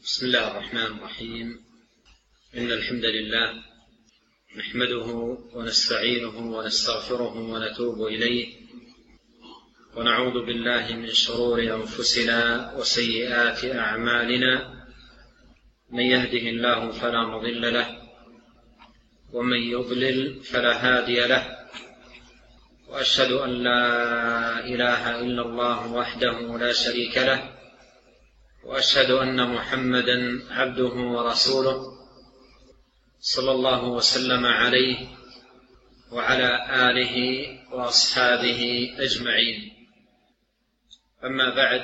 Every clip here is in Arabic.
بسم الله الرحمن الرحيم. إن الحمد لله نحمده ونستعينه ونستغفره ونتوب إليه، ونعوذ بالله من شرور أنفسنا وسيئات أعمالنا. من يهده الله فلا مضل له، ومن يضلل فلا هادي له، وأشهد أن لا إله إلا الله وحده لا شريك له، وأشهد أن محمدًا عبده ورسوله، صلى الله وسلم عليه وعلى آله وأصحابه أجمعين. أما بعد،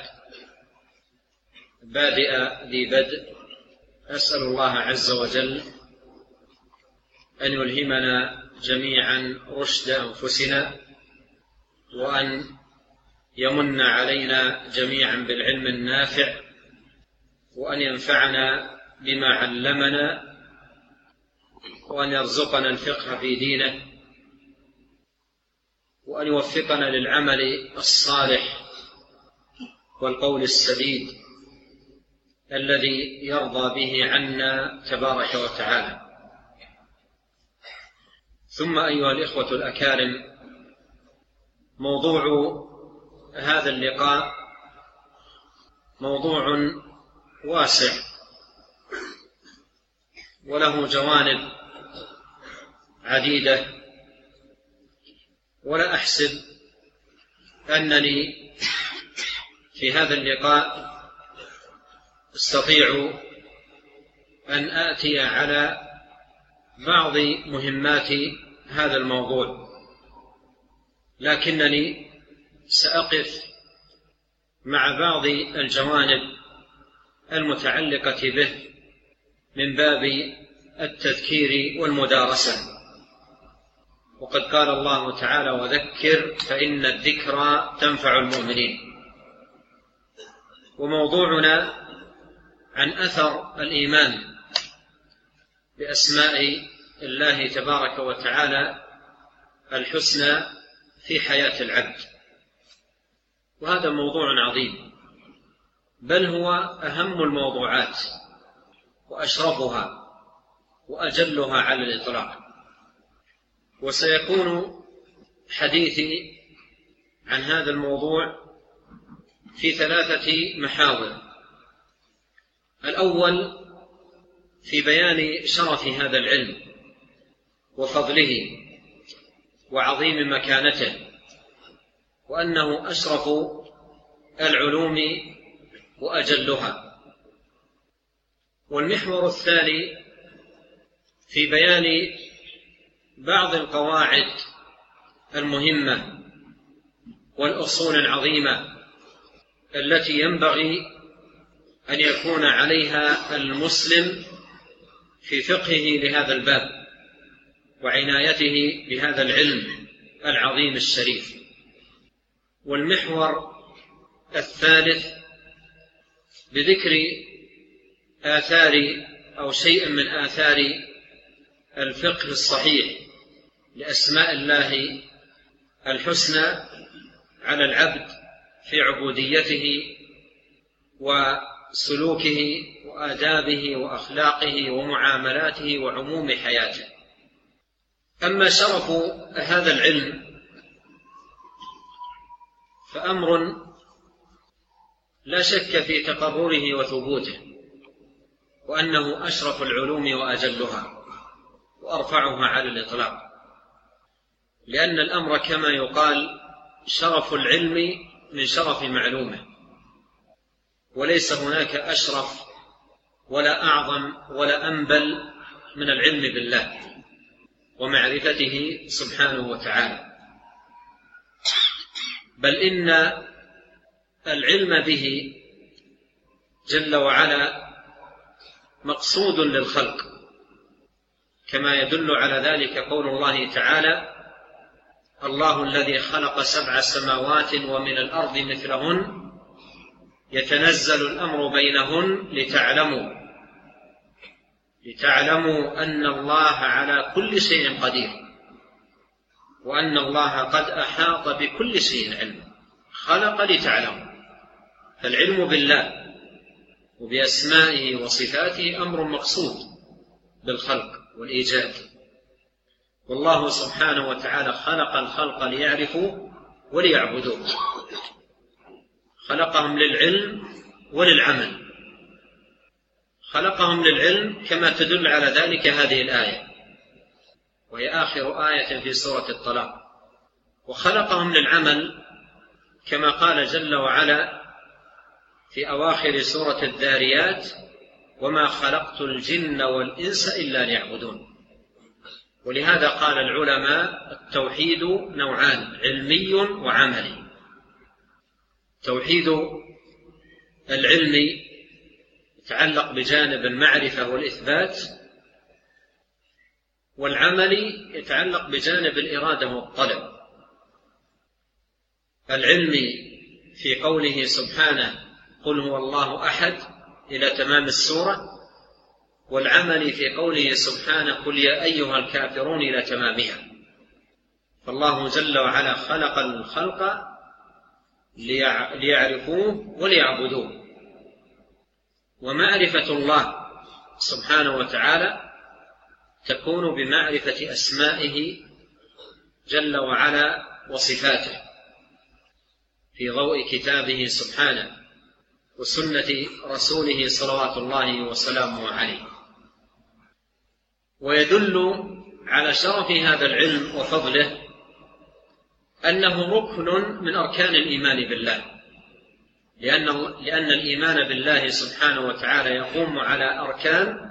بادئ ذي بدء، أسأل الله عز وجل أن يلهمنا جميعا رشد أنفسنا، وأن يمن علينا جميعا بالعلم النافع، وأن ينفعنا بما علمنا، وأن يرزقنا الفقه في دينه، وأن يوفقنا للعمل الصالح والقول السديد الذي يرضى به عنا تبارك وتعالى. ثم أيها الإخوة الأكارم، موضوع هذا اللقاء موضوع واسع، وله جوانب عديدة، ولا أحسب أنني في هذا اللقاء أستطيع أن آتي على بعض مهمات هذا الموضوع، لكنني سأقف مع بعض الجوانب المتعلقة به من باب التذكير والمدارسة. وقد قال الله تعالى: وذكر فإن الذكرى تنفع المؤمنين. وموضوعنا عن أثر الإيمان بأسماء الله تبارك وتعالى الحسنى في حياة العبد. وهذا موضوع عظيم، بل هو أهم الموضوعات وأشرفها وأجلها على الإطلاق. وسيكون حديثي عن هذا الموضوع في 3 محاور. الأول في بيان شرف هذا العلم وفضله وعظيم مكانته، وأنه أشرف العلوم وأجلها. والمحور الثاني في بيان بعض القواعد المهمة والأصول العظيمة التي ينبغي أن يكون عليها المسلم في فقهه لهذا الباب وعنايته بهذا العلم العظيم الشريف. والمحور الثالث بذكر آثار أو شيء من آثار الفقه الصحيح لأسماء الله الحسنى على العبد في عبوديته وسلوكه وآدابه وأخلاقه ومعاملاته وعموم حياته. أما شرف هذا العلم فأمر لا شك في تقرره وثبوته، وأنه أشرف العلوم وأجلها وأرفعها على الإطلاق، لأن الأمر كما يقال: شرف العلم من شرف معلومه، وليس هناك أشرف ولا أعظم ولا أنبل من العلم بالله ومعرفته سبحانه وتعالى، بل إن العلم به جل وعلا مقصود للخلق، كما يدل على ذلك قول الله تعالى: الله الذي خلق 7 سماوات ومن الأرض مثلهن يتنزل الأمر بينهن لتعلموا أن الله على كل شيء قدير، وأن الله قد أحاط بكل شيء علما. خلق لتعلموا، فالعلم بالله وبأسمائه وصفاته أمر مقصود بالخلق والإيجاد. والله سبحانه وتعالى خلق الخلق ليعرفوا وليعبدوه، خلقهم للعلم وللعمل. خلقهم للعلم كما تدل على ذلك هذه الآية، وهي آخر آية في سورة الطلاق. وخلقهم للعمل كما قال جل وعلا في أواخر سورة الذاريات: وما خلقت الجن والإنس إلا ليعبدون. ولهذا قال العلماء: التوحيد نوعان، علمي وعملي. توحيد العلم يتعلق بجانب المعرفة والإثبات، والعملي يتعلق بجانب الإرادة والطلب. العلمي في قوله سبحانه: قل هو الله أحد، إلى تمام السورة، والعمل في قوله سبحانه: قل يا أيها الكافرون، إلى تمامها. فالله جل وعلا خلق الخلق ليعرفوه وليعبدوه. ومعرفة الله سبحانه وتعالى تكون بمعرفة أسمائه جل وعلا وصفاته في ضوء كتابه سبحانه وسنة رسوله صلوات الله وسلامه عليه. ويدل على شرف هذا العلم وفضله أنه ركن من أركان الإيمان بالله، لأن الإيمان بالله سبحانه وتعالى يقوم على أركان،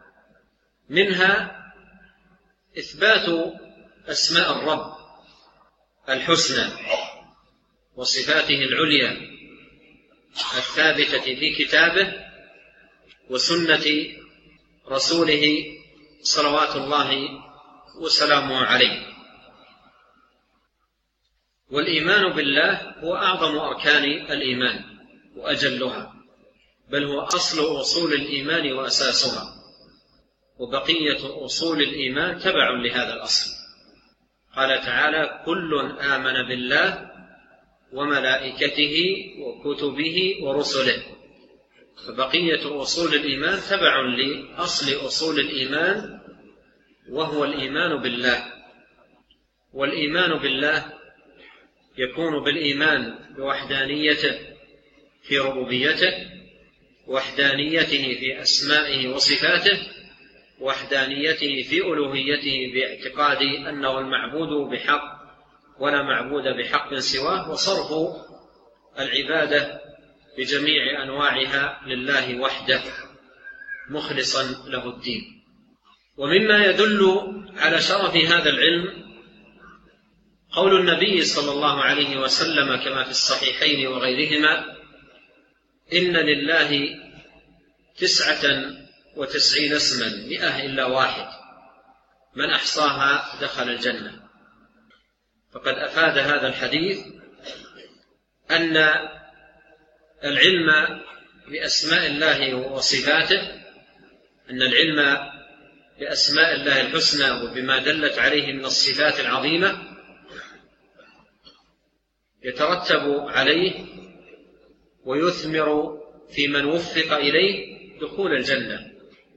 منها إثبات أسماء الرب الحسنى وصفاته العليا الثابتة في كتابه وسنة رسوله صلوات الله وسلامه عليه. والإيمان بالله هو أعظم أركان الإيمان وأجلها، بل هو أصل أصول الإيمان وأساسها، وبقية أصول الإيمان تبع لهذا الأصل. قال تعالى: كل آمن بالله وملائكته وكتبه ورسله. فبقية أصول الإيمان تبع لأصل أصول الإيمان، وهو الإيمان بالله. والإيمان بالله يكون بالإيمان بوحدانيته في ربوبيته، وحدانيته في أسمائه وصفاته، وحدانيته في ألوهيته باعتقاد أنه المعبود بحق ولا معبود بحق سواه، وصرف العبادة بجميع أنواعها لله وحده مخلصا له الدين. ومما يدل على شرف هذا العلم قول النبي صلى الله عليه وسلم كما في الصحيحين وغيرهما: إن لله 99 اسما 100 إلا واحد، من أحصاها دخل الجنة. فقد أفاد هذا الحديث أن العلم بأسماء الله وصفاته، أن العلم بأسماء الله الحسنى وبما دلت عليه من الصفات العظيمة يترتب عليه ويثمر في من وفق إليه دخول الجنة.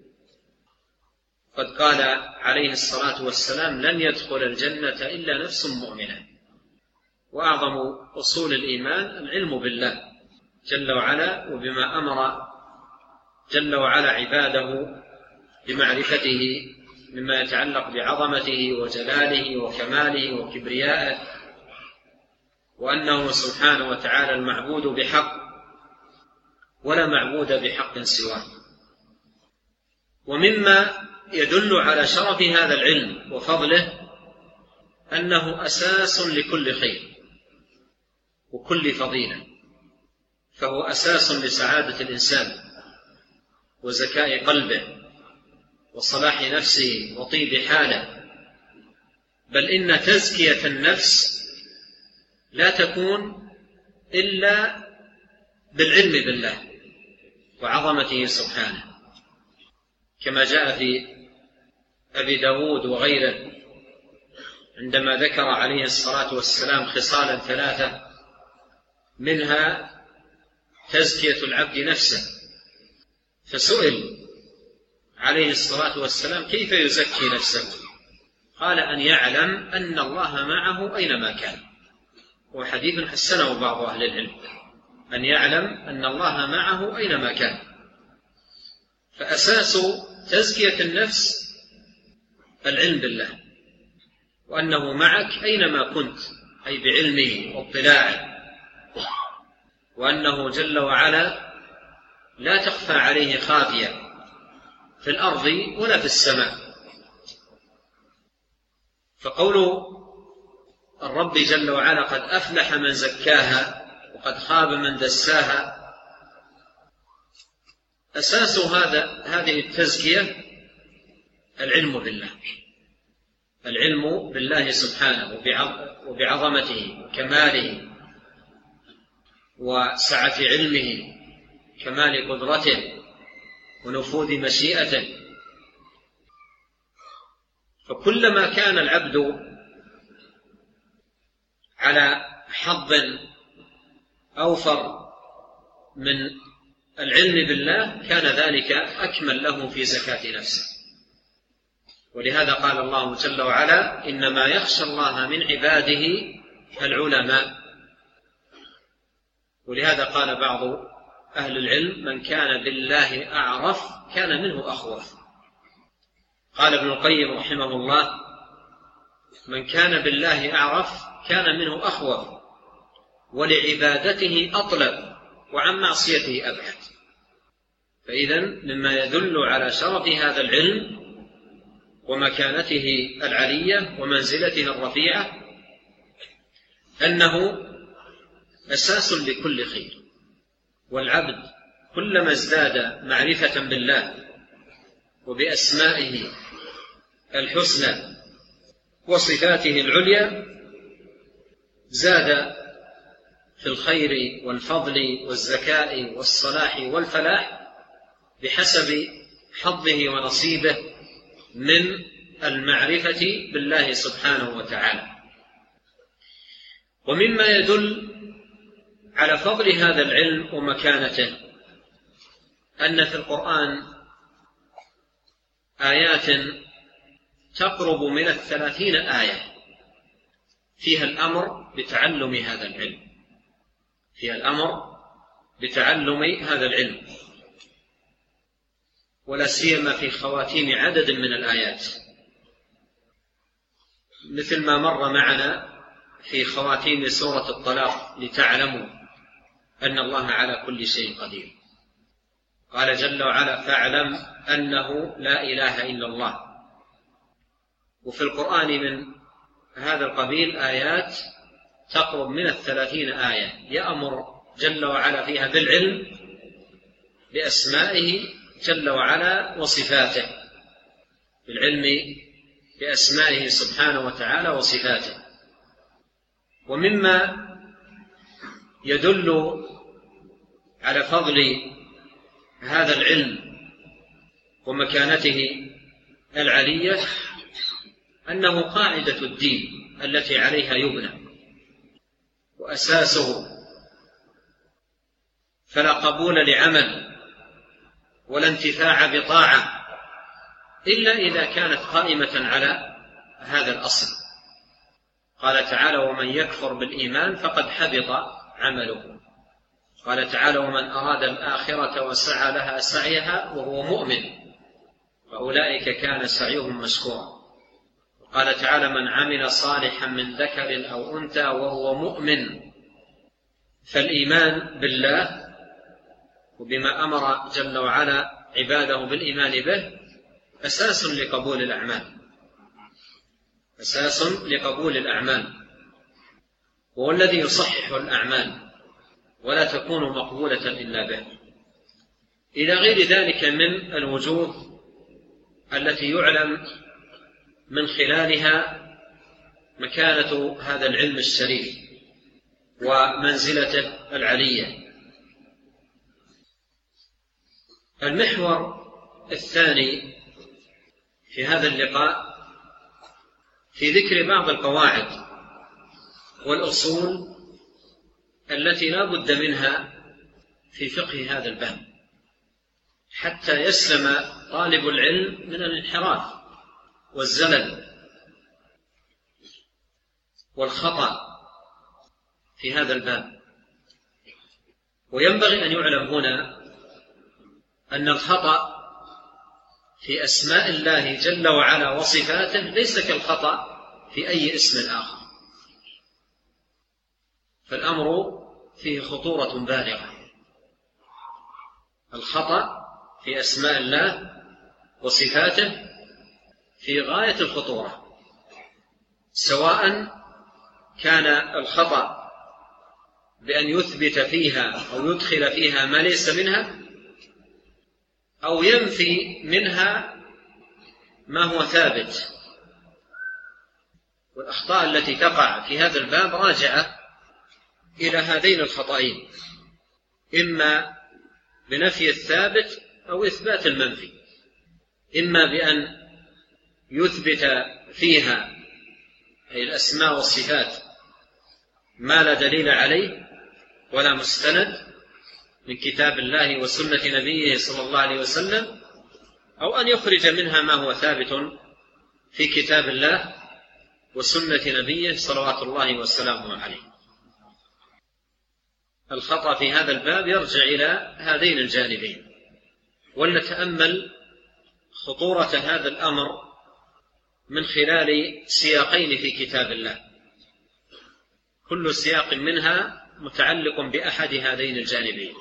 قد قال عليه الصلاة والسلام: لن يدخل الجنة إلا نفس مؤمنة. وأعظم أصول الإيمان العلم بالله جل وعلا، وبما أمر جل وعلا عباده بمعرفته مما يتعلق بعظمته وجلاله وكماله وكبريائه، وأنه سبحانه وتعالى المعبود بحق ولا معبود بحق سواه. ومما يدل على شرف هذا العلم وفضله أنه أساس لكل خير وكل فضيلة، فهو أساس لسعادة الإنسان وزكاء قلبه وصلاح نفسه وطيب حاله. بل إن تزكية النفس لا تكون إلا بالعلم بالله وعظمته سبحانه، كما جاء في أبي داود وغيره عندما ذكر عليه الصلاة والسلام خصالا 3، منها تزكية العبد نفسه فسئل عليه الصلاة والسلام كيف يزكي نفسه؟ قال أن يعلم أن الله معه أينما كان. وحديث حسنه بعض أهل العلم، أن يعلم أن الله معه أينما كان. فأساس تزكية النفس العلم بالله، وأنه معك أينما كنت، أي بعلمه واطلاعه، وأنه جل وعلا لا تخفى عليه خافية في الأرض ولا في السماء. فقول الرب جل وعلا قد أفلح من زكاها وقد خاب من دساها، أساس هذه التزكية العلم بالله، العلم بالله سبحانه وبعظمته وكماله وسعة علمه، كمال قدرته ونفوذ مشيئته. فكلما كان العبد على حظ أوفر من العلم بالله كان ذلك أكمل له في زكاة نفسه. ولهذا قال الله جل وعلا إنما يخشى الله من عباده العلماء. ولهذا قال بعض أهل العلم من كان بالله أعرف كان منه أخوف. قال ابن القيم رحمه الله من كان بالله أعرف كان منه أخوف ولعبادته أطلب وعن معصيته أبعد. فإذن مما يدل على شرف هذا العلم ومكانته العلية ومنزلته الرفيعة أنه أساس لكل خير. والعبد كلما ازداد معرفة بالله وبأسمائه الحسنى وصفاته العليا زاد في الخير والفضل والزكاء والصلاح والفلاح بحسب حظه ونصيبه من المعرفة بالله سبحانه وتعالى. ومما يدل على فضل هذا العلم ومكانته أن في القرآن آيات تقرب من 30 آية فيها الأمر بتعلم هذا العلم، فيها الأمر بتعلم هذا العلم، ولا سيما في خواتيم عدد من الآيات، مثل ما مر معنا في خواتيم سورة الطلاق لتعلموا أن الله على كل شيء قدير. قال جل وعلا فاعلم أنه لا إله إلا الله. وفي القرآن من هذا القبيل آيات تقرب من 30 آية يأمر جل وعلا فيها بالعلم بأسمائه جل وعلا وصفاته، بالعلم بأسمائه سبحانه وتعالى وصفاته. ومما يدل على فضل هذا العلم ومكانته العلية أنه قاعدة الدين التي عليها يبنى وأساسه، فلا قبول لعمل ولا انتفاع بطاعة إلا إذا كانت قائمة على هذا الأصل. قال تعالى ومن يكفر بالإيمان فقد حبط عمله. قال تعالى ومن أراد الآخرة وسعى لها سعيها وهو مؤمن فأولئك كان سعيهم مشكورا. قال تعالى من عمل صالحا من ذكر أو أنثى وهو مؤمن. فالإيمان بالله وبما أمر جل وعلا عباده بالإيمان به أساس لقبول الأعمال، أساس لقبول الأعمال، وهو الذي يصحح الأعمال ولا تكون مقبولة إلا به. إلى غير ذلك من الوجوه التي يعلم من خلالها مكانة هذا العلم الشريف ومنزلته العلية. المحور الثاني في هذا اللقاء في ذكر بعض القواعد والأصول التي لا بد منها في فقه هذا الباب، حتى يسلم طالب العلم من الانحراف والزلل والخطأ في هذا الباب. وينبغي أن يعلم هنا أن الخطأ في أسماء الله جل وعلا وصفاته ليس كالخطأ في أي اسم آخر، فالأمر فيه خطورة بالغة. الخطأ في أسماء الله وصفاته في غاية الخطورة، سواء كان الخطأ بأن يثبت فيها أو يدخل فيها ما ليس منها، أو ينفي منها ما هو ثابت. والأخطاء التي تقع في هذا الباب راجعة إلى هذين الخطأين، إما بنفي الثابت أو إثبات المنفي، إما بأن يثبت فيها أي الأسماء والصفات ما لا دليل عليه ولا مستند من كتاب الله وسنة نبيه صلى الله عليه وسلم، أو أن يخرج منها ما هو ثابت في كتاب الله وسنة نبيه صلوات الله وسلامه عليه. الخطأ في هذا الباب يرجع إلى هذين الجانبين. ولنتأمل خطورة هذا الأمر من خلال سياقين في كتاب الله، كل سياق منها متعلق بأحد هذين الجانبين.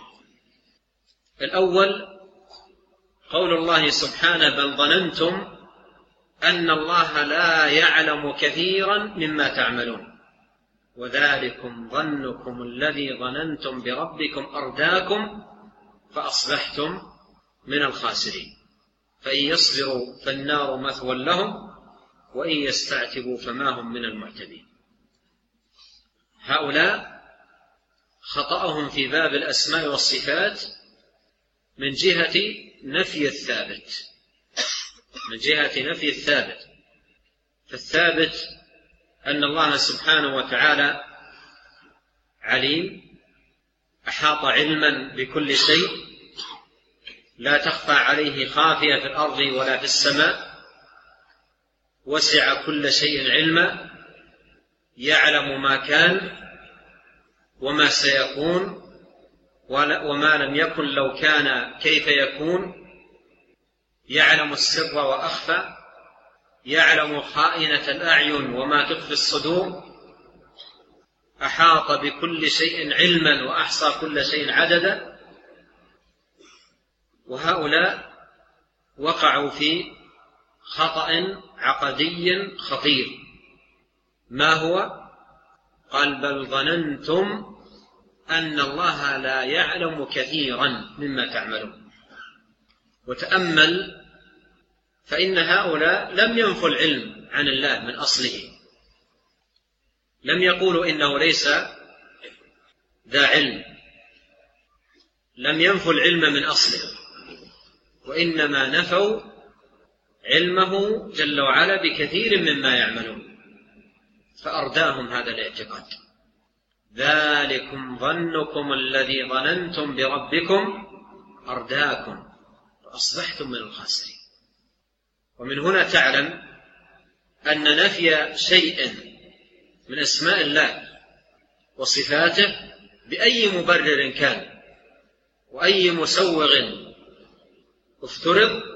الأول قول الله سبحانه: بل ظننتم أن الله لا يعلم كثيرا مما تعملون وذلكم ظنكم الذي ظننتم بربكم أرداكم فأصبحتم من الخاسرين فإن يصبروا فالنار مثوى لهم وإن يستعتبوا فما هم من المعتبين. هؤلاء خطأهم في باب الأسماء والصفات من جهة نفي الثابت، من جهة نفي الثابت. فالثابت أن الله سبحانه وتعالى عليم، أحاط علما بكل شيء، لا تخفى عليه خافية في الأرض ولا في السماء، وسع كل شيء علما، يعلم ما كان وما سيكون وما لم يكن لو كان كيف يكون، يعلم السر وأخفى، يعلم خائنة الأعين وما تخفي الصدور، أحاط بكل شيء علما وأحصى كل شيء عددا. وهؤلاء وقعوا في خطأ عقدي خطير. ما هو؟ قال: بل ظننتم أن الله لا يعلم كثيرا مما تعملون. وتأمل، فإن هؤلاء لم ينفوا العلم عن الله من أصله، لم يقولوا إنه ليس ذا علم، لم ينفوا العلم من أصله، وإنما نفوا علمه جل وعلا بكثير مما يعملون، فأرداهم هذا الاعتقاد. ذلكم ظنكم الذي ظننتم بربكم أرداكم فأصبحتم من الخاسرين. ومن هنا تعلم أن نفي شيء من أسماء الله وصفاته بأي مبرر كان وأي مسوغ افترض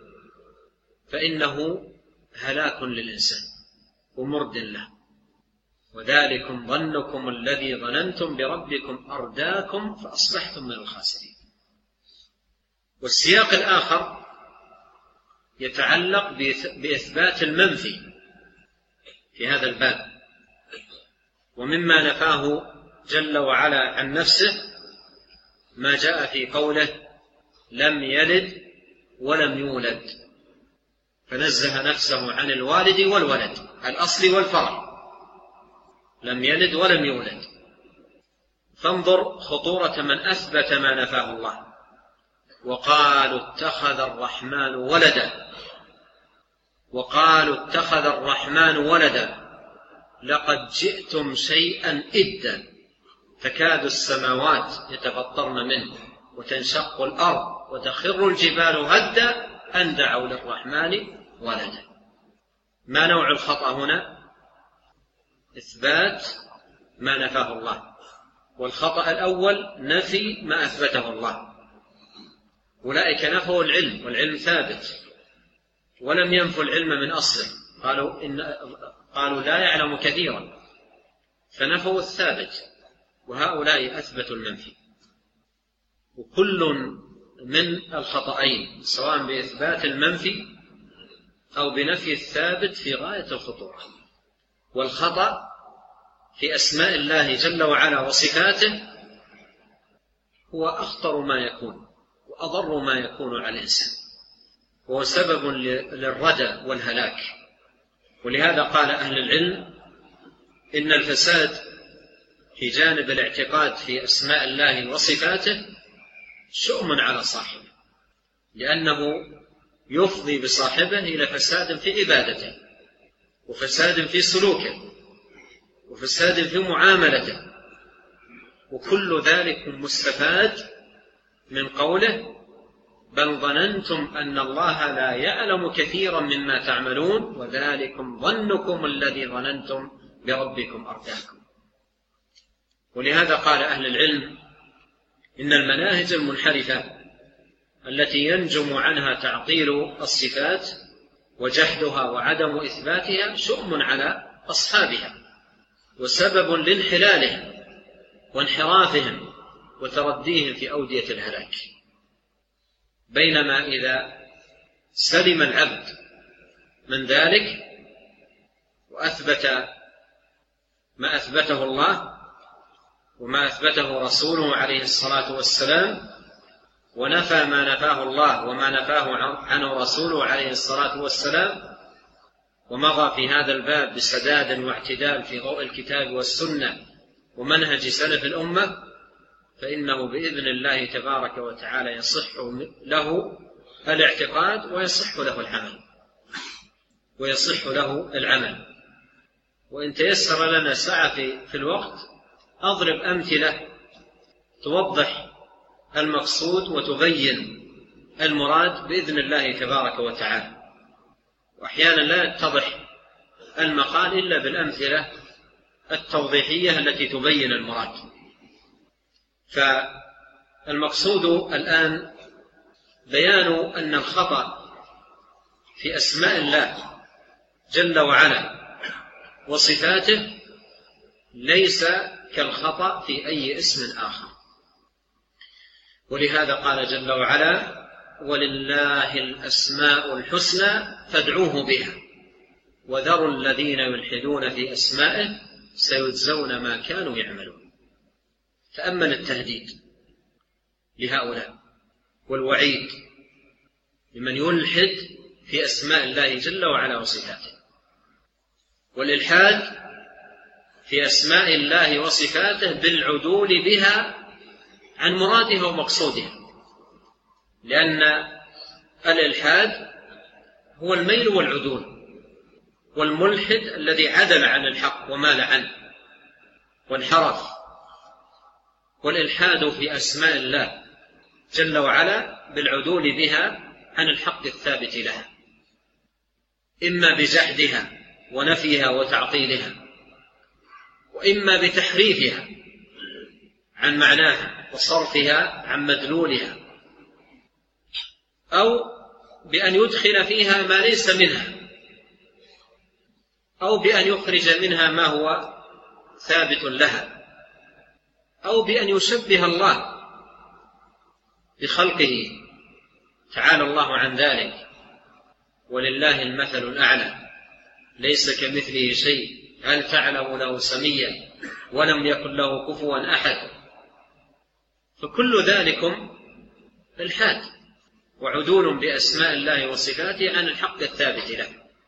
فإنه هلاك للإنسان ومرد له. وذلكم ظنكم الذي ظننتم بربكم أرداكم فأصبحتم من الخاسرين. والسياق الآخر يتعلق بإثبات المنفي في هذا الباب، ومما نفاه جل وعلا عن نفسه ما جاء في قوله: لم يلد ولم يولد، فنزه نفسه عن الوالد والولد، الأصل والفرع، لم يلد ولم يولد. فانظر خطورة من أثبت ما نفاه الله. وقالوا اتخذ الرحمن ولدا، وقالوا اتخذ الرحمن ولدا لقد جئتم شيئا إدا تكاد السماوات يتفطرن منه وتنشق الأرض وتخر الجبال هدا أن دعوا للرحمن ولدا. ما نوع الخطأ هنا؟ إثبات ما نفاه الله، والخطأ الأول نفي ما أثبته الله. أولئك نفوا العلم، والعلم ثابت، ولم ينفوا العلم من أصله، قالوا لا يعلم كثيرا، فنفوا الثابت، وهؤلاء أثبتوا المنفي. وكل من الخطأين سواء بإثبات المنفي أو بنفي الثابت في غاية الخطورة. والخطأ في أسماء الله جل وعلا وصفاته هو أخطر ما يكون وأضر ما يكون على الإنسان، وهو سبب للردى والهلاك. ولهذا قال أهل العلم إن الفساد في جانب الاعتقاد في أسماء الله وصفاته شؤم على صاحبه، لأنه يفضي بصاحبه إلى فساد في عبادته، وفساد في سلوكه، وفساد في معاملته، وكل ذلك مستفاد من قوله بل ظننتم أن الله لا يعلم كثيرا مما تعملون وذلكم ظنكم الذي ظننتم بربكم أرداكم. ولهذا قال أهل العلم إن المناهج المنحرفة التي ينجم عنها تعطيل الصفات وجحدها وعدم إثباتها شؤم على أصحابها، وسبب لانحلالهم وانحرافهم وترديهم في أودية الهلاك. بينما إذا سلم العبد من ذلك وأثبت ما أثبته الله وما أثبته رسوله عليه الصلاة والسلام، ونفى ما نفاه الله وما نفاه عنه رسوله عليه الصلاة والسلام، ومضى في هذا الباب بسداد واعتدال في ضوء الكتاب والسنة ومنهج سلف الأمة، فإنه بإذن الله تبارك وتعالى يصح له الاعتقاد ويصح له العمل. وإن تيسر لنا سعة في الوقت أضرب أمثلة توضح المقصود وتبين المراد بإذن الله تبارك وتعالى. وأحيانا لا يتضح المقال إلا بالأمثلة التوضيحية التي تبين المراد. فالمقصود الآن بيان أن الخطأ في أسماء الله جل وعلا وصفاته ليس كالخطأ في أي اسم آخر. ولهذا قال جل وعلا ولله الأسماء الحسنى فادعوه بها وذروا الذين يلحدون في أسمائه سيجزون ما كانوا يعملون. تأمل التهديد لهؤلاء والوعيد لمن يلحد في أسماء الله جل وعلا وصفاته. والإلحاد في أسماء الله وصفاته بالعدول بها عن مرادها ومقصودها، لأن الإلحاد هو الميل والعدول، والملحد الذي عدل عن الحق ومال عنه وانحرف. والإلحاد في أسماء الله جل وعلا بالعدول بها عن الحق الثابت لها، إما بجحدها ونفيها وتعطيلها، وإما بتحريفها عن معناها وصرفها عن مدلولها، أو بأن يدخل فيها ما ليس منها، أو بأن يخرج منها ما هو ثابت لها، أو بأن يشبه الله بخلقه تعالى الله عن ذلك. ولله المثل الأعلى ليس كمثله شيء هل تعلم له سميا ولم يكن له كفوا أحد. فكل ذلكم الحاد وعدول بأسماء الله وصفاته عن الحق الثابت له.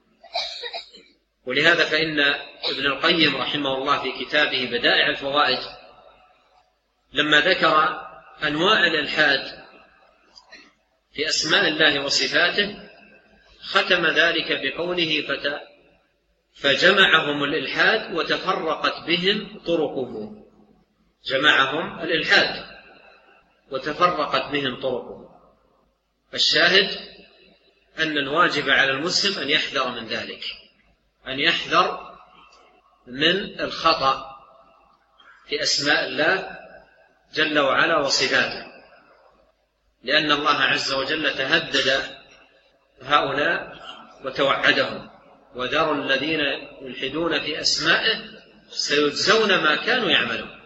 ولهذا فإن ابن القيم رحمه الله في كتابه بدائع الفوائد لما ذكر أنواع الإلحاد في أسماء الله وصفاته ختم ذلك بقوله فجمعهم الإلحاد وتفرقت بهم طرقه. جمعهم الإلحاد وتفرقت بهم طرقهم. الشاهد أن الواجب على المسلم أن يحذر من ذلك، أن يحذر من الخطأ في أسماء الله جل وعلا وصفاته، لأن الله عز وجل تهدد هؤلاء وتوعدهم: وذروا الذين يلحدون في أسمائه سيجزون ما كانوا يعملون.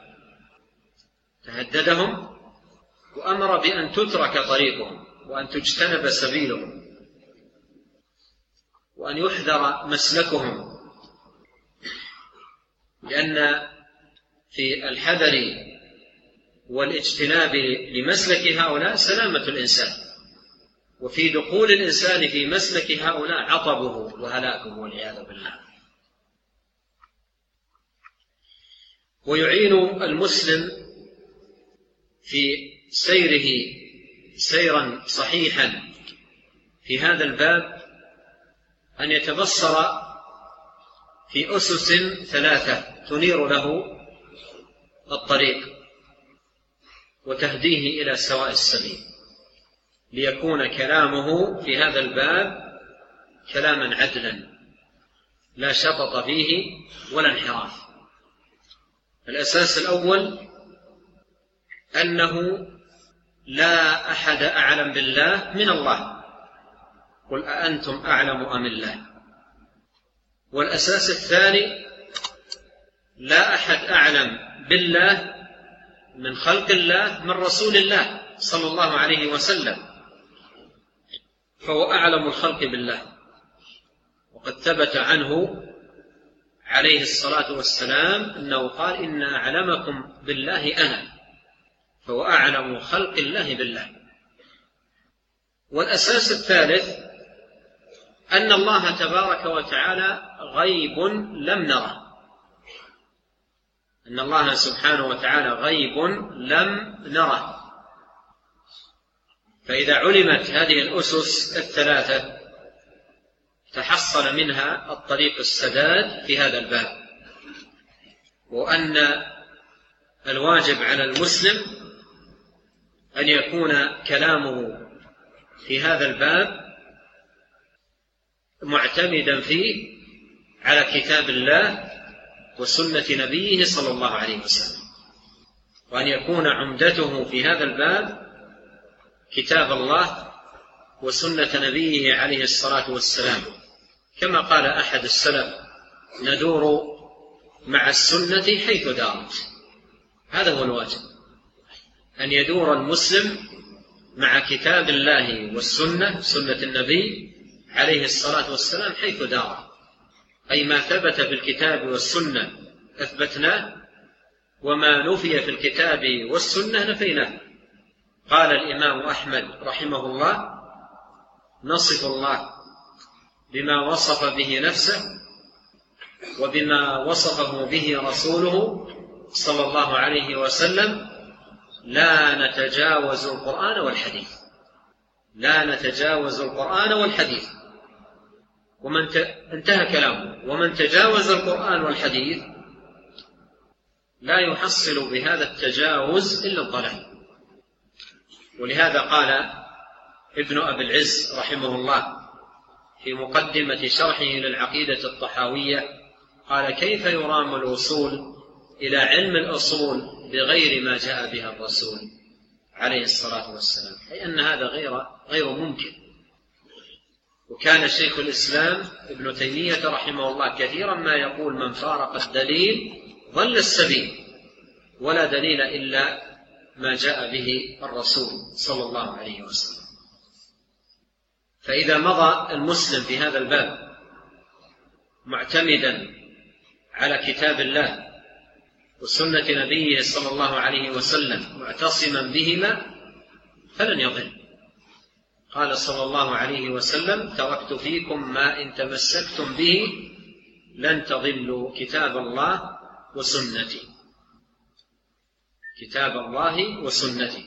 تهددهم وأمر بأن تترك طريقهم وأن تجتنب سبيلهم وأن يحذر مسلكهم، لأن في الحذر والاجتناب لمسلك هؤلاء سلامة الإنسان، وفي دخول الإنسان في مسلك هؤلاء عطبه وهلاكه والعياذ بالله. ويعين المسلم في سيره سيرا صحيحا في هذا الباب أن يتبصر في أسس 3 تنير له الطريق وتهديه إلى سواء السبيل، ليكون كلامه في هذا الباب كلاما عدلا لا شطط فيه ولا انحراف. الأساس الأول أنه لا أحد أعلم بالله من الله، قل أأنتم أعلم أم الله. والأساس الثاني لا أحد أعلم بالله من خلق الله من رسول الله صلى الله عليه وسلم، فهو أعلم الخلق بالله، وقد ثبت عنه عليه الصلاة والسلام أنه قال: إن أعلمكم بالله أنا، فهو أعلم خلق الله بالله. والأساس الثالث أن الله تبارك وتعالى غيب لم نره، أن الله سبحانه وتعالى غيب لم نره. فإذا علمت هذه الأسس 3 تحصل منها الطريق السداد في هذا الباب، وأن الواجب على المسلم أن يكون كلامه في هذا الباب معتمدا فيه على كتاب الله وسنة نبيه صلى الله عليه وسلم، وأن يكون عمدته في هذا الباب كتاب الله وسنة نبيه عليه الصلاة والسلام، كما قال أحد السلف: ندور مع السنة حيث دارت. هذا هو الواجب، أن يدور المسلم مع كتاب الله والسنة، سنة النبي عليه الصلاة والسلام، حيث دار، أي ما ثبت في الكتاب والسنة أثبتناه، وما نفي في الكتاب والسنة نفيناه. قال الإمام أحمد رحمه الله: نصف الله بما وصف به نفسه وبما وصفه به رسوله صلى الله عليه وسلم، لا نتجاوز القرآن والحديث. لا نتجاوز القرآن والحديث. انتهى كلامه: ومن تجاوز القرآن والحديث لا يحصل بهذا التجاوز إلا الضلال. ولهذا قال ابن أبي العز رحمه الله في مقدمة شرحه للعقيدة الطحاوية، قال: كيف يرام الوصول إلى علم الأصول بغير ما جاء بها الرسول عليه الصلاة والسلام؟ أي أن هذا غير ممكن. وكان شيخ الإسلام ابن تيمية رحمه الله كثيرا ما يقول: من فارق الدليل ضل السبيل، ولا دليل إلا ما جاء به الرسول صلى الله عليه وسلم. فإذا مضى المسلم في هذا الباب معتمدا على كتاب الله وسنة نبيه صلى الله عليه وسلم معتصما بهما فلن يضل. قال صلى الله عليه وسلم: تركت فيكم ما إن تمسكتم به لن تضلوا كتاب الله وسنتي. كتاب الله وسنتي.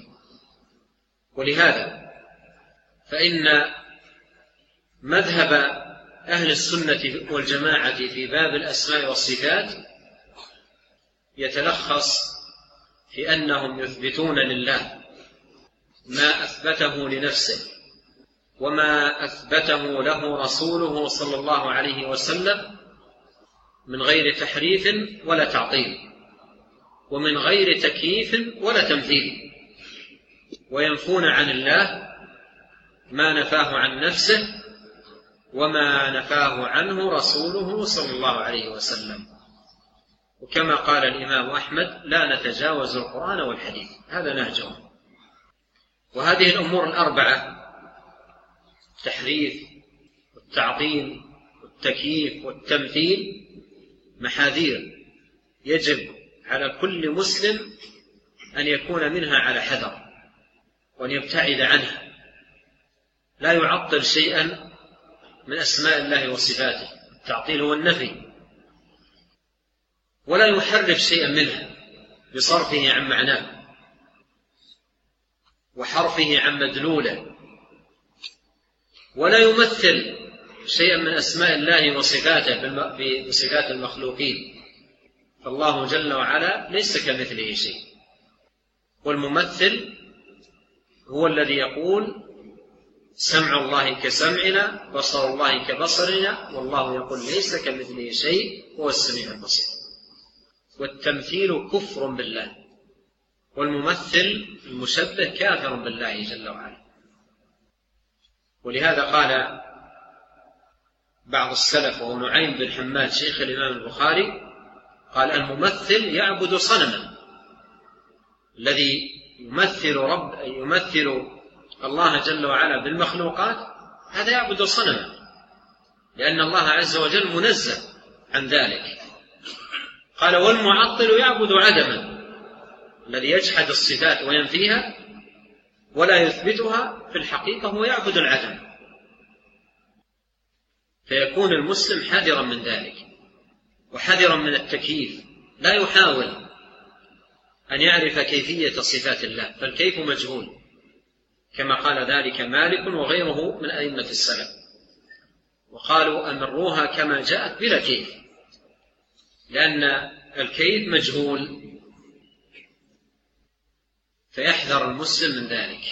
ولهذا فإن مذهب أهل السنة والجماعة في باب الأسماء والصفات يتلخص في أنهم يثبتون لله ما أثبته لنفسه وما أثبته له رسوله صلى الله عليه وسلم من غير تحريف ولا تعطيل، ومن غير تكييف ولا تمثيل، وينفون عن الله ما نفاه عن نفسه وما نفاه عنه رسوله صلى الله عليه وسلم. وكما قال الإمام أحمد: لا نتجاوز القرآن والحديث، هذا نهجهم. وهذه الأمور الأربعة: التحريف والتعطيل والتكييف والتمثيل محاذير يجب على كل مسلم أن يكون منها على حذر وأن يبتعد عنها. لا يعطل شيئا من أسماء الله وصفاته، التعطيل هو النفي، ولا يحرف شيئا منها بصرفه عن معناه وحرفه عن مدلوله، ولا يمثل شيئا من أسماء الله وصفاته بصفات المخلوقين، فالله جل وعلا ليس كمثله شيء. والممثل هو الذي يقول: سمع الله كسمعنا، بصر الله كبصرنا، والله يقول ليس كمثله شيء وهو السميع البصير. والتمثيل كفر بالله، والممثل المشبه كافر بالله جل وعلا. ولهذا قال بعض السلف وهو نعيم بن حماد شيخ الإمام البخاري، قال: الممثل يعبد صنما. الذي يمثل الله جل وعلا بالمخلوقات هذا يعبد صنما، لأن الله عز وجل منزه عن ذلك. قال: والمعطل يعبد عدما، الذي يجحد الصفات وينفيها ولا يثبتها في الحقيقة هو يعبد العدم. فيكون المسلم حذرا من ذلك وحذرا من التكييف، لا يحاول أن يعرف كيفية صفات الله، فالكيف مجهول، كما قال ذلك مالك وغيره من أئمة السلف، وقالوا: أمروها كما جاءت بلا كيف، لأن الكيف مجهول، فيحذر المسلم من ذلك.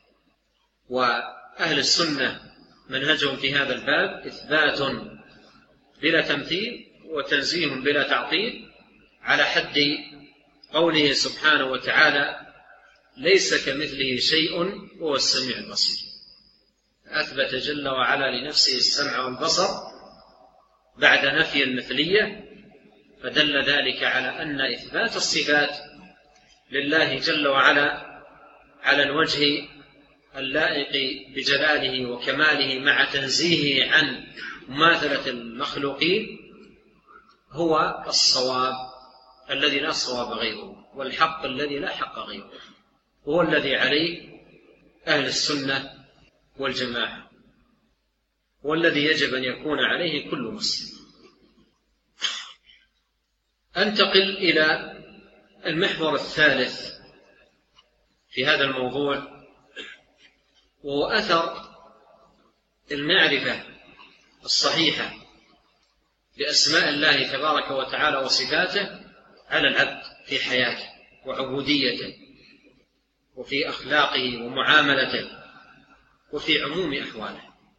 وأهل السنة منهجهم في هذا الباب إثبات بلا تمثيل وتنزيه بلا تعطيل، على حد قوله سبحانه وتعالى: ليس كمثله شيء وهو السميع البصير. أثبت جل وعلا لنفسه السمع والبصر بعد نفي المثلية، فدل ذلك على أن إثبات الصفات لله جل وعلا على الوجه اللائق بجلاله وكماله مع تنزيهه عن مماثلة المخلوقين هو الصواب الذي لا صواب غيره، والحق الذي لا حق غيره، هو الذي عليه أهل السنة والجماعة، والذي يجب أن يكون عليه كل مسلم. أنتقل إلى المحور الثالث في هذا الموضوع، وهو أثر المعرفة الصحيحة بأسماء الله تبارك وتعالى وصفاته على العبد في حياته وعبوديته وفي أخلاقه ومعاملته وفي عموم أحواله.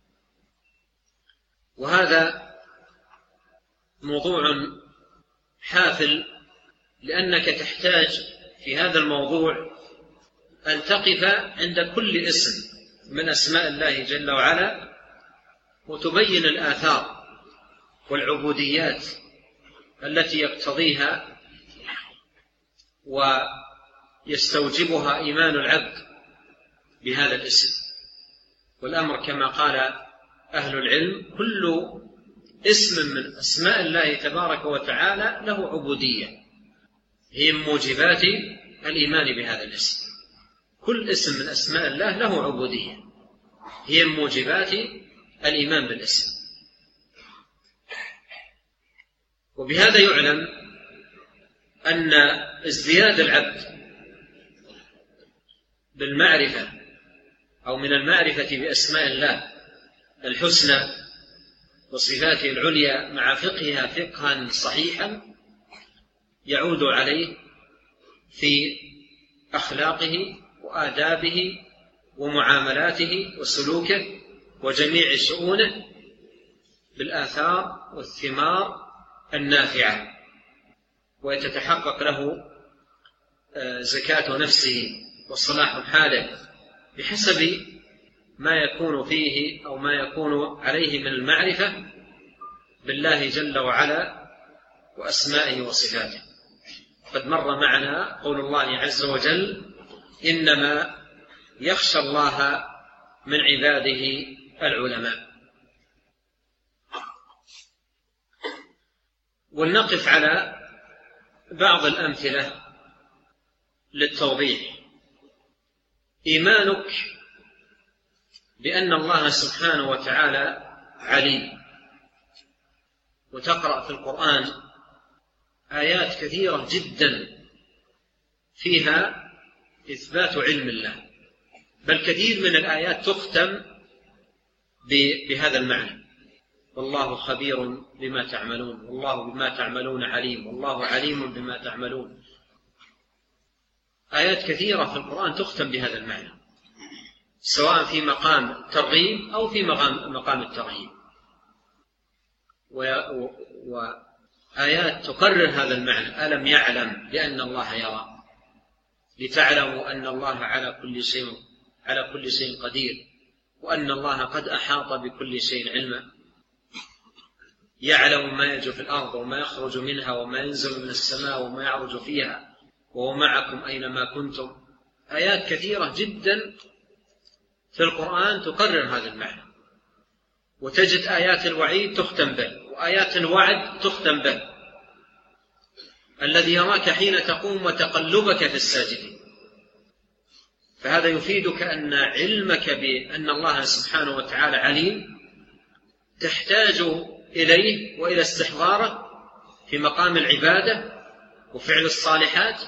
وهذا موضوع حافل، لأنك تحتاج في هذا الموضوع أن تقف عند كل اسم من أسماء الله جل وعلا وتبين الآثار والعبوديات التي يقتضيها ويستوجبها إيمان العبد بهذا الاسم. والأمر كما قال أهل العلم: كل اسم من أسماء الله تبارك وتعالى له عبودية، هي من موجبات الإيمان بهذا الاسم. كل اسم من أسماء الله له عبودية، هي من موجبات الإيمان بالاسم. وبهذا يعلم أن ازدياد العبد بالمعرفة أو من المعرفة بأسماء الله الحسنى وصفاته العليا مع فقهها فقها صحيحا يعود عليه في أخلاقه وآدابه ومعاملاته وسلوكه وجميع شؤونه بالآثار والثمار النافعة، وتتحقق له زكاة نفسه وصلاح حاله بحسب ما يكون فيه أو ما يكون عليه من المعرفة بالله جل وعلا وأسمائه وصفاته. قد مر معنا قول الله عز وجل: إنما يخشى الله من عباده العلماء. ولنقف على بعض الأمثلة للتوضيح. إيمانك بأن الله سبحانه وتعالى عليم، وتقرأ في القرآن آيات كثيرة جدا فيها إثبات علم الله، بل كثير من الآيات تختم بهذا المعنى: والله خبير بما تعملون، والله بما تعملون عليم، والله عليم بما تعملون. آيات كثيرة في القرآن تختم بهذا المعنى، سواء في مقام الترغيب أو في مقام الترهيب، وآيات تكرر هذا المعنى: ألم يعلم بأن الله يرى، لتعلموا أن الله على كل شيء قدير، وأن الله قد أحاط بكل شيء علما، يعلم ما يلج في الأرض وما يخرج منها وما ينزل من السماء وما يعرج فيها وهو معكم أينما كنتم. آيات كثيرة جدا في القرآن تقرر هذا المعنى، وتجد آيات الوعيد تختم به، وآيات الوعد تختم به: الذي يراك حين تقوم وتقلبك في الساجدين. فهذا يفيدك أن علمك بأن الله سبحانه وتعالى عليم تحتاج إليه وإلى استحضاره في مقام العبادة وفعل الصالحات،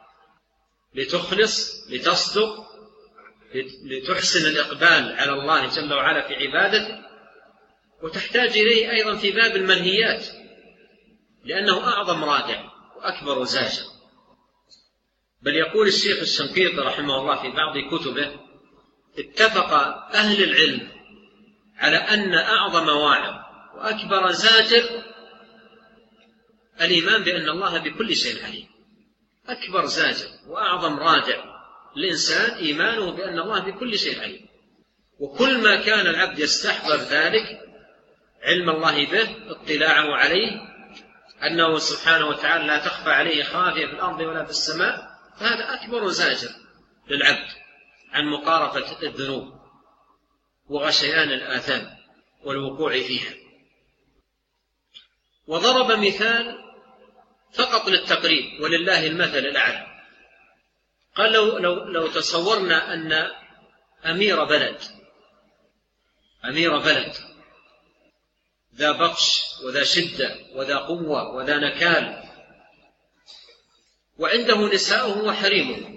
لتخلص، لتصدق، لتحسن الإقبال على الله جل وعلا في عبادته، وتحتاج إليه أيضا في باب المنهيات، لأنه أعظم رادع وأكبر زاجر. بل يقول الشيخ الشنقيطي رحمه الله في بعض كتبه: اتفق أهل العلم على أن أعظم واعظ وأكبر زاجر الإيمان بأن الله بكل شيء عليم. أكبر زاجر وأعظم رادع الإنسان إيمانه بأن الله بكل شيء عليم، وكل ما كان العبد يستحضر ذلك، علم الله به، اطلاعه عليه، أنه سبحانه وتعالى لا تخفى عليه خافية في الأرض ولا في السماء، فهذا أكبر زاجر للعبد عن مقارفة الذنوب وغشيان الآثام والوقوع فيها. وضرب مثال فقط للتقريب، ولله المثل الأعلى. قال: لو تصورنا أن أمير بلد ذا بطش وذا شدة وذا قوة وذا نكال، وعنده نساؤه وحريمه،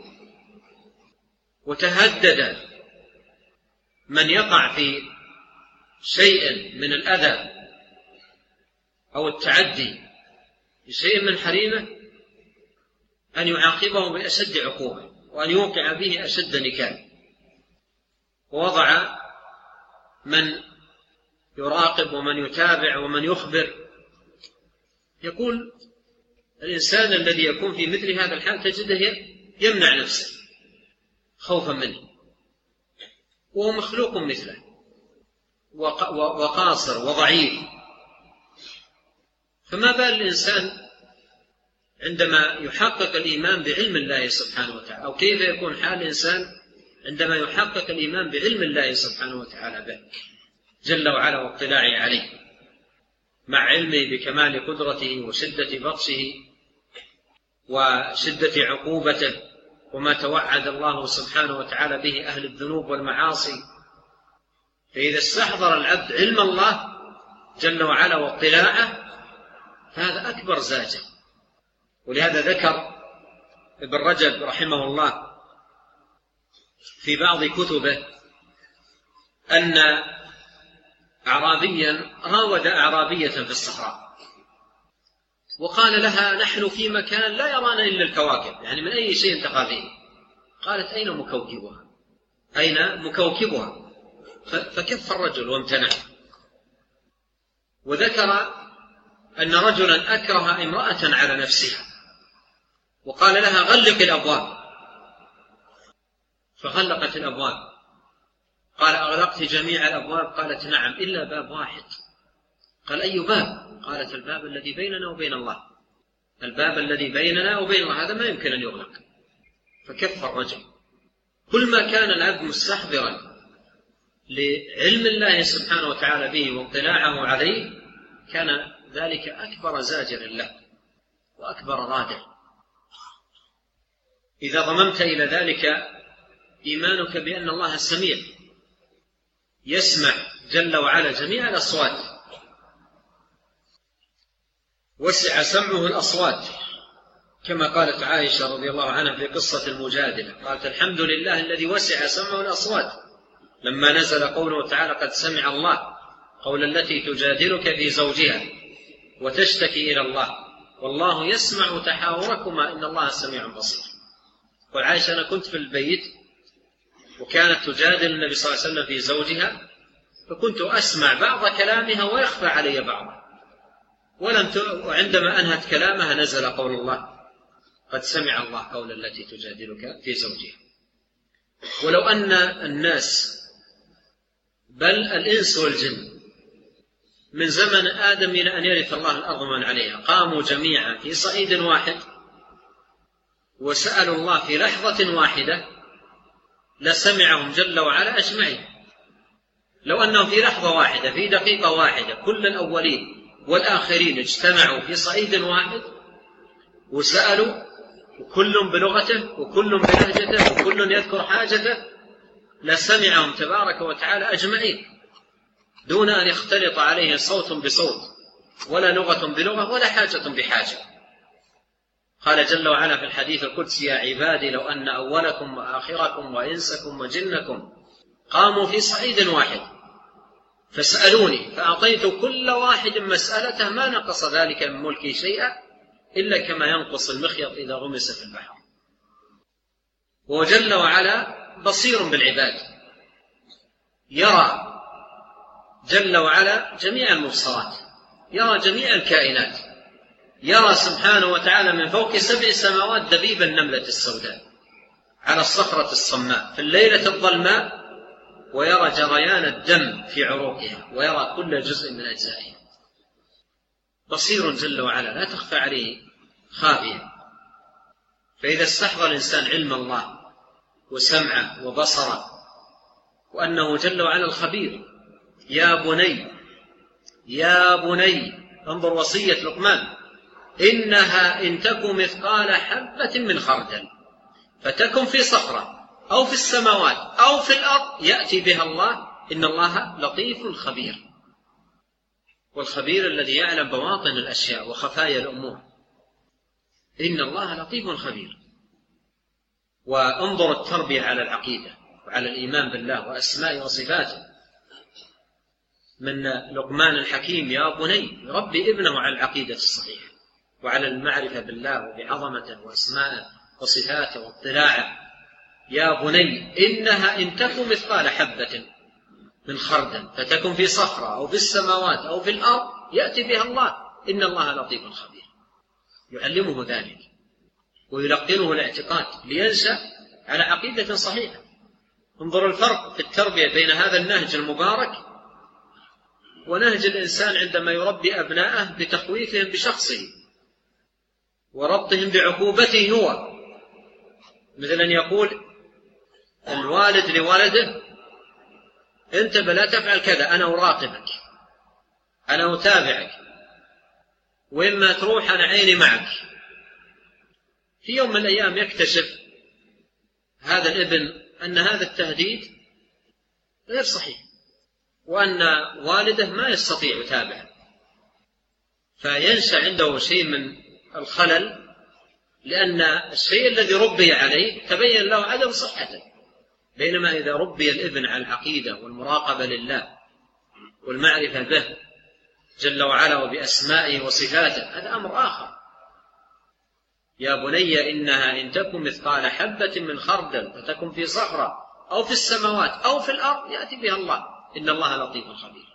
وتهدد من يقع في شيء من الأذى أو التعدي بشيء من حريمه أن يعاقبه بأشد عقوبة، وأن يوقع به أشد نكال، ووضع من يراقب ومن يتابع ومن يخبر. يقول الإنسان الذي يكون في مثل هذا الحال تجده يمنع نفسه خوفا منه، وهو مخلوق مثله وقاصر وضعيف. فما بال الإنسان عندما يحقق الإيمان بعلم الله سبحانه وتعالى، أو كيف يكون حال الإنسان عندما يحقق الإيمان بعلم الله سبحانه وتعالى به جل وعلا واطلاعه عليه، مع علمه بكمال قدرته وشدة بطشه وشدة عقوبته وما توعد الله سبحانه وتعالى به أهل الذنوب والمعاصي. فإذا استحضر العبد علم الله جل وعلا واطلاعه فهذا أكبر زاجر. ولهذا ذكر ابن رجب رحمه الله في بعض كتبه أن أعرابيا راود أعرابية في الصحراء وقال لها: نحن في مكان لا يرانا إلا الكواكب، يعني من أي شيء تخافين؟ قالت: أين مكوكبها؟ أين مكوكبها؟ فكف الرجل وامتنع. وذكر أن رجلا أكره امرأة على نفسها وقال لها غلق الأبواب، فغلقت الأبواب. قال أغلقت جميع الأبواب؟ قالت نعم إلا باب واحد. قال أي باب؟ قالت الباب الذي بيننا وبين الله. الباب الذي بيننا وبين الله هذا ما يمكن أن يغلق. فكف الرجل. كل ما كان العبد مستحضرا لعلم الله سبحانه وتعالى به واطلاعه عليه كان ذلك أكبر زاجر له وأكبر رادع. إذا ضممت إلى ذلك إيمانك بأن الله سميع يسمع جل وعلا جميع الأصوات، وسع سمعه الأصوات، كما قالت عائشة رضي الله عنها في قصة المجادلة، قالت الحمد لله الذي وسع سمعه الأصوات، لما نزل قوله تعالى قد سمع الله قول التي تجادلك في زوجها وتشتكي إلى الله والله يسمع تحاوركما إن الله سميع بصير. والعائشة أنا كنت في البيت وكانت تجادل النبي صلى الله عليه وسلم في زوجها، فكنت أسمع بعض كلامها ويخفى علي بعضه، وعندما أنهت كلامها نزل قول الله قد سمع الله قول التي تجادلك في زوجها. ولو أن الناس بل الإنس والجن من زمن آدم إلى أن يرث الله الأرض من عليها قاموا جميعا في صعيد واحد وسألوا الله في لحظة واحدة لسمعهم جل وعلا أجمعين. لو أنهم في لحظة واحدة في دقيقة واحدة كل الأولين والآخرين اجتمعوا في صعيد واحد وسألوا وكل بلغته وكل بلهجته وكل يذكر حاجته لسمعهم تبارك وتعالى أجمعين دون أن يختلط عليه صوت بصوت ولا لغة بلغة ولا حاجة بحاجة. قال جل وعلا في الحديث القدسي يا عبادي لو أن أولكم وآخركم وإنسكم وجنكم قاموا في صعيد واحد فسألوني فأعطيت كل واحد مسألته ما نقص ذلك من ملكي شيئا إلا كما ينقص المخيط إذا غمس في البحر. وجل وعلا بصير بالعباد يرى جل وعلا جميع المبصرات، يرى جميع الكائنات، يرى سبحانه وتعالى من فوق 7 سماوات دبيب النملة السوداء على الصخرة الصماء في الليلة الظلماء، ويرى جريان الدم في عروقها ويرى كل جزء من أجزائها. بصير جل وعلا لا تخفى عليه خافية. فإذا استحضر الإنسان علم الله وسمعه وبصره وأنه جل وعلا الخبير يا بني يا بني انظر وصية لقمان إنها إن تك مثقال حبة من خردل فتكن في صخرة أو في السماوات أو في الأرض يأتي بها الله إن الله لطيف خبير. والخبير الذي يعلم بواطن الأشياء وخفايا الأمور، إن الله لطيف خبير. وانظر التربية على العقيدة وعلى الإيمان بالله وأسماء وصفاته من لقمان الحكيم يا بني يربي ابنه على العقيدة الصحيحة وعلى المعرفة بالله وبعظمته وأسماءه وصفاته واطلاعه. يا بني إنها إن تك مثقال حبة من خردل فتكن في صخرة أو في السماوات أو في الأرض يأتي بها الله إن الله لطيف خبير. يعلمه ذلك ويلقنه الاعتقاد لينشأ على عقيدة صحيحة. انظر الفرق في التربية بين هذا النهج المبارك ونهج الإنسان عندما يربي أبناءه بتخويفهم بشخصه وربطهم بعقوبته هو، مثل أن يقول الوالد لولده أنت بلا تفعل كذا أنا أراقبك أنا أتابعك وإما تروح أنا عيني معك. في يوم من الأيام يكتشف هذا الابن أن هذا التهديد غير صحيح وأن والده ما يستطيع يتابعه، فينشأ عنده شيء من الخلل لأن الشيء الذي ربي عليه تبين له عدم صحته. بينما إذا ربي الابن على العقيدة والمراقبة لله والمعرفة به جل وعلا وبأسمائه وصفاته هذا أمر آخر. يا بني إنها إن تكن مثقال حبة من خردل فتكن في صخرة أو في السماوات أو في الأرض يأتي بها الله، إن الله لطيف خبير.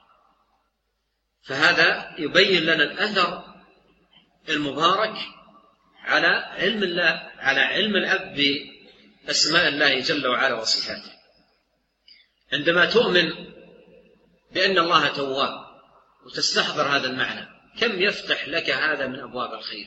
فهذا يبين لنا الأثر المبارك على علم الله، على علم العبد بأسماء الله جل وعلا وصفاته. عندما تؤمن بأن الله تواب وتستحضر هذا المعنى، كم يفتح لك هذا من أبواب الخير.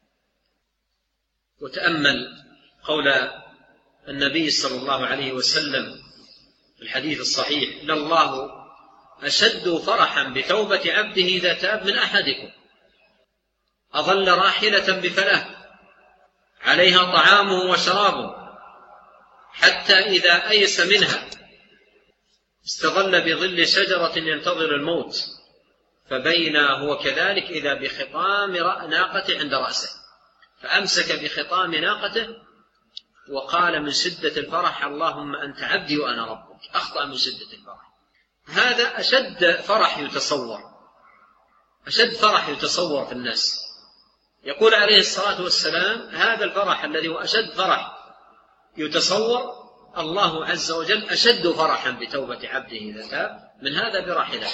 وتأمل قول النبي صلى الله عليه وسلم في الحديث الصحيح: لله أشد فرحا بتوبة عبده إذا تاب من أحدكم أظل راحلة بفلاه عليها طعامه وشرابه حتى إذا أيس منها استظل بظل شجرة ينتظر الموت، فبينا هو كذلك إذا بخطام ناقته عند رأسه، فأمسك بخطام ناقته وقال من شدة الفرح: اللهم أنت عبدي وأنا ربك. أخطأ من شدة الفرح. هذا أشد فرح يتصور، أشد فرح يتصور في الناس. يقول عليه الصلاة والسلام: هذا الفرح الذي هو أشد فرح يتصور، الله عز وجل أشد فرحا بتوبة عبده إذا تاب من هذا براحلته.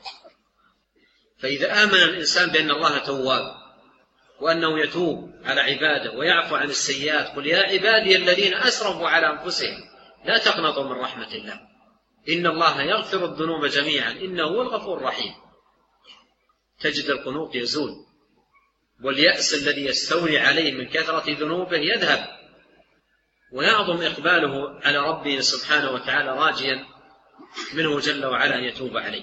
فإذا آمن الإنسان بأن الله تواب وأنه يتوب على عباده ويعفو عن السيئات: قل يا عبادي الذين أسرفوا على أنفسهم لا تقنطوا من رحمة الله إن الله يغفر الذنوب جميعا إنه هو الغفور الرحيم، تجد القنوط يزول، واليأس الذي يستولي عليه من كثرة ذنوبه يذهب، ويعظم إقباله على ربه سبحانه وتعالى راجيا منه جل وعلا أن يتوب عليه.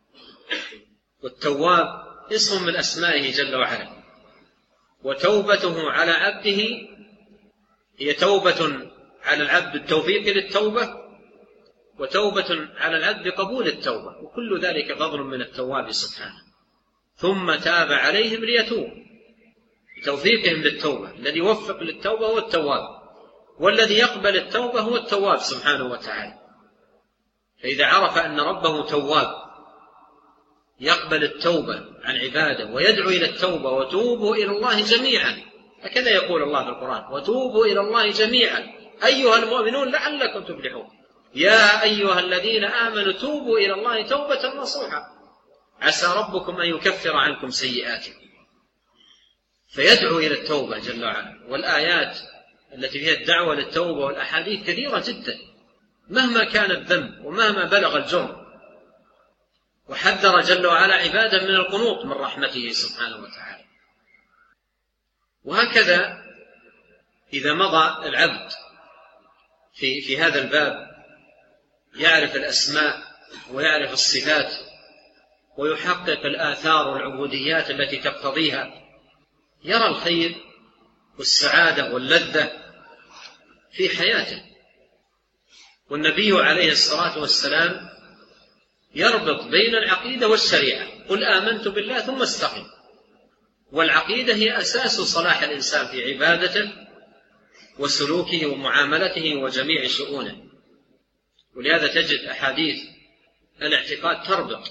والتواب اسم من أسمائه جل وعلا، وتوبته على عبده هي توبة على العبد التوفيق للتوبة، وتوبة على العبد قبول التوبة، وكل ذلك فضل من التواب سبحانه. ثم تاب عليهم ليتوب، بتوفيقهم للتوبة. الذي يوفق للتوبة هو التواب، والذي يقبل التوبة هو التواب سبحانه وتعالى. فإذا عرف أن ربه تواب يقبل التوبة عن عباده ويدعو إلى التوبة: وتوبوا إلى الله جميعا، هكذا يقول الله في القرآن: وتوبوا إلى الله جميعا أيها المؤمنون لعلكم تفلحون، يا أيها الذين آمنوا توبوا إلى الله توبة نصوحا عسى ربكم أن يكفر عنكم سيئاتكم. فيدعو إلى التوبة جل وعلا. والآيات التي فيها الدعوة للتوبة والأحاديث كثيرة جدا مهما كان الذنب ومهما بلغ الجرم، وحذر جل وعلا عباده من القنوط من رحمته سبحانه وتعالى. وهكذا إذا مضى العبد في هذا الباب يعرف الأسماء ويعرف الصفات ويحقق الآثار والعبوديات التي تقتضيها، يرى الخير والسعادة واللذة في حياته. والنبي عليه الصلاة والسلام يربط بين العقيدة والشريعة: قل آمنت بالله ثم استقم. والعقيدة هي أساس صلاح الإنسان في عبادته وسلوكه ومعاملته وجميع شؤونه. ولهذا تجد أحاديث الاعتقاد تربط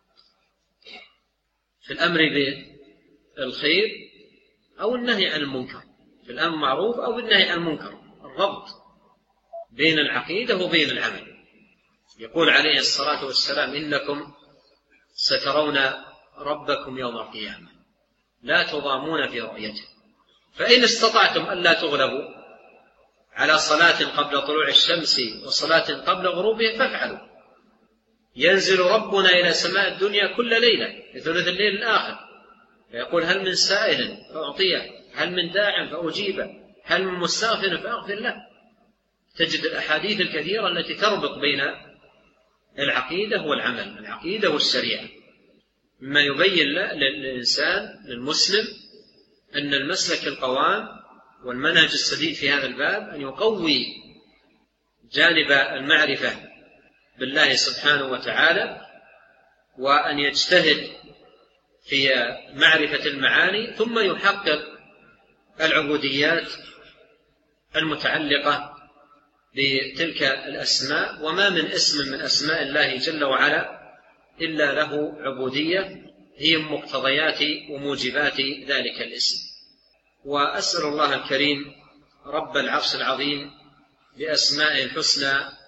في الأمر بالخير أو النهي عن المنكر، في الأمر معروف أو بالنهي عن المنكر، الربط بين العقيدة وبين العمل. يقول عليه الصلاة والسلام: إنكم سترون ربكم يوم القيامة لا تضامون في رؤيته، فإن استطعتم ألا تغلبوا على صلاة قبل طلوع الشمس وصلاة قبل غروبها فافعلوا. ينزل ربنا إلى سماء الدنيا كل ليلة في ثلث الليل الآخر فيقول: هل من سائل فأعطيه، هل من داع فأجيبه، هل من مستغفر فأغفر له. تجد الأحاديث الكثيرة التي تربط بين العقيدة والعمل، العقيدة والشريعة، مما يبين للإنسان للمسلم أن المسلك القوام والمنهج السديد في هذا الباب أن يقوي جانب المعرفة بالله سبحانه وتعالى، وأن يجتهد في معرفة المعاني، ثم يحقق العبوديات المتعلقة بتلك الأسماء. وما من اسم من أسماء الله جل وعلا إلا له عبودية هي مقتضيات وموجبات ذلك الاسم. وأسأل الله الكريم رب العرش العظيم بأسمائه الحسنى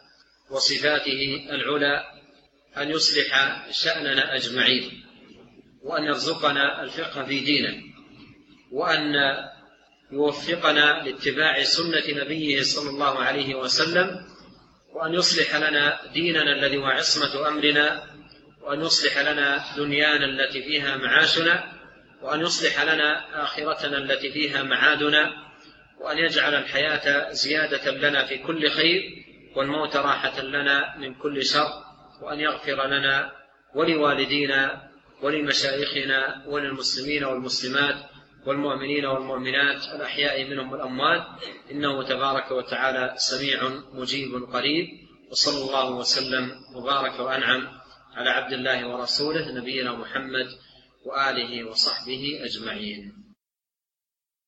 وصفاته العلى أن يصلح شأننا أجمعين، وأن يرزقنا الفقه في دينه، وأن يوفقنا لاتباع سنة نبيه صلى الله عليه وسلم، وأن يصلح لنا ديننا الذي هو عصمة أمرنا، وأن يصلح لنا دنيانا التي فيها معاشنا، وأن يصلح لنا آخرتنا التي فيها معادنا، وأن يجعل الحياة زيادة لنا في كل خير، والموت راحة لنا من كل شر، وأن يغفر لنا ولوالدينا ولمشايخنا وللمسلمين والمسلمات والمؤمنين والمؤمنات الأحياء منهم والأموات، إنه تبارك وتعالى سميع مجيب قريب. وصلى الله وسلم وبارك وأنعم على عبد الله ورسوله نبينا محمد وآله وصحبه أجمعين.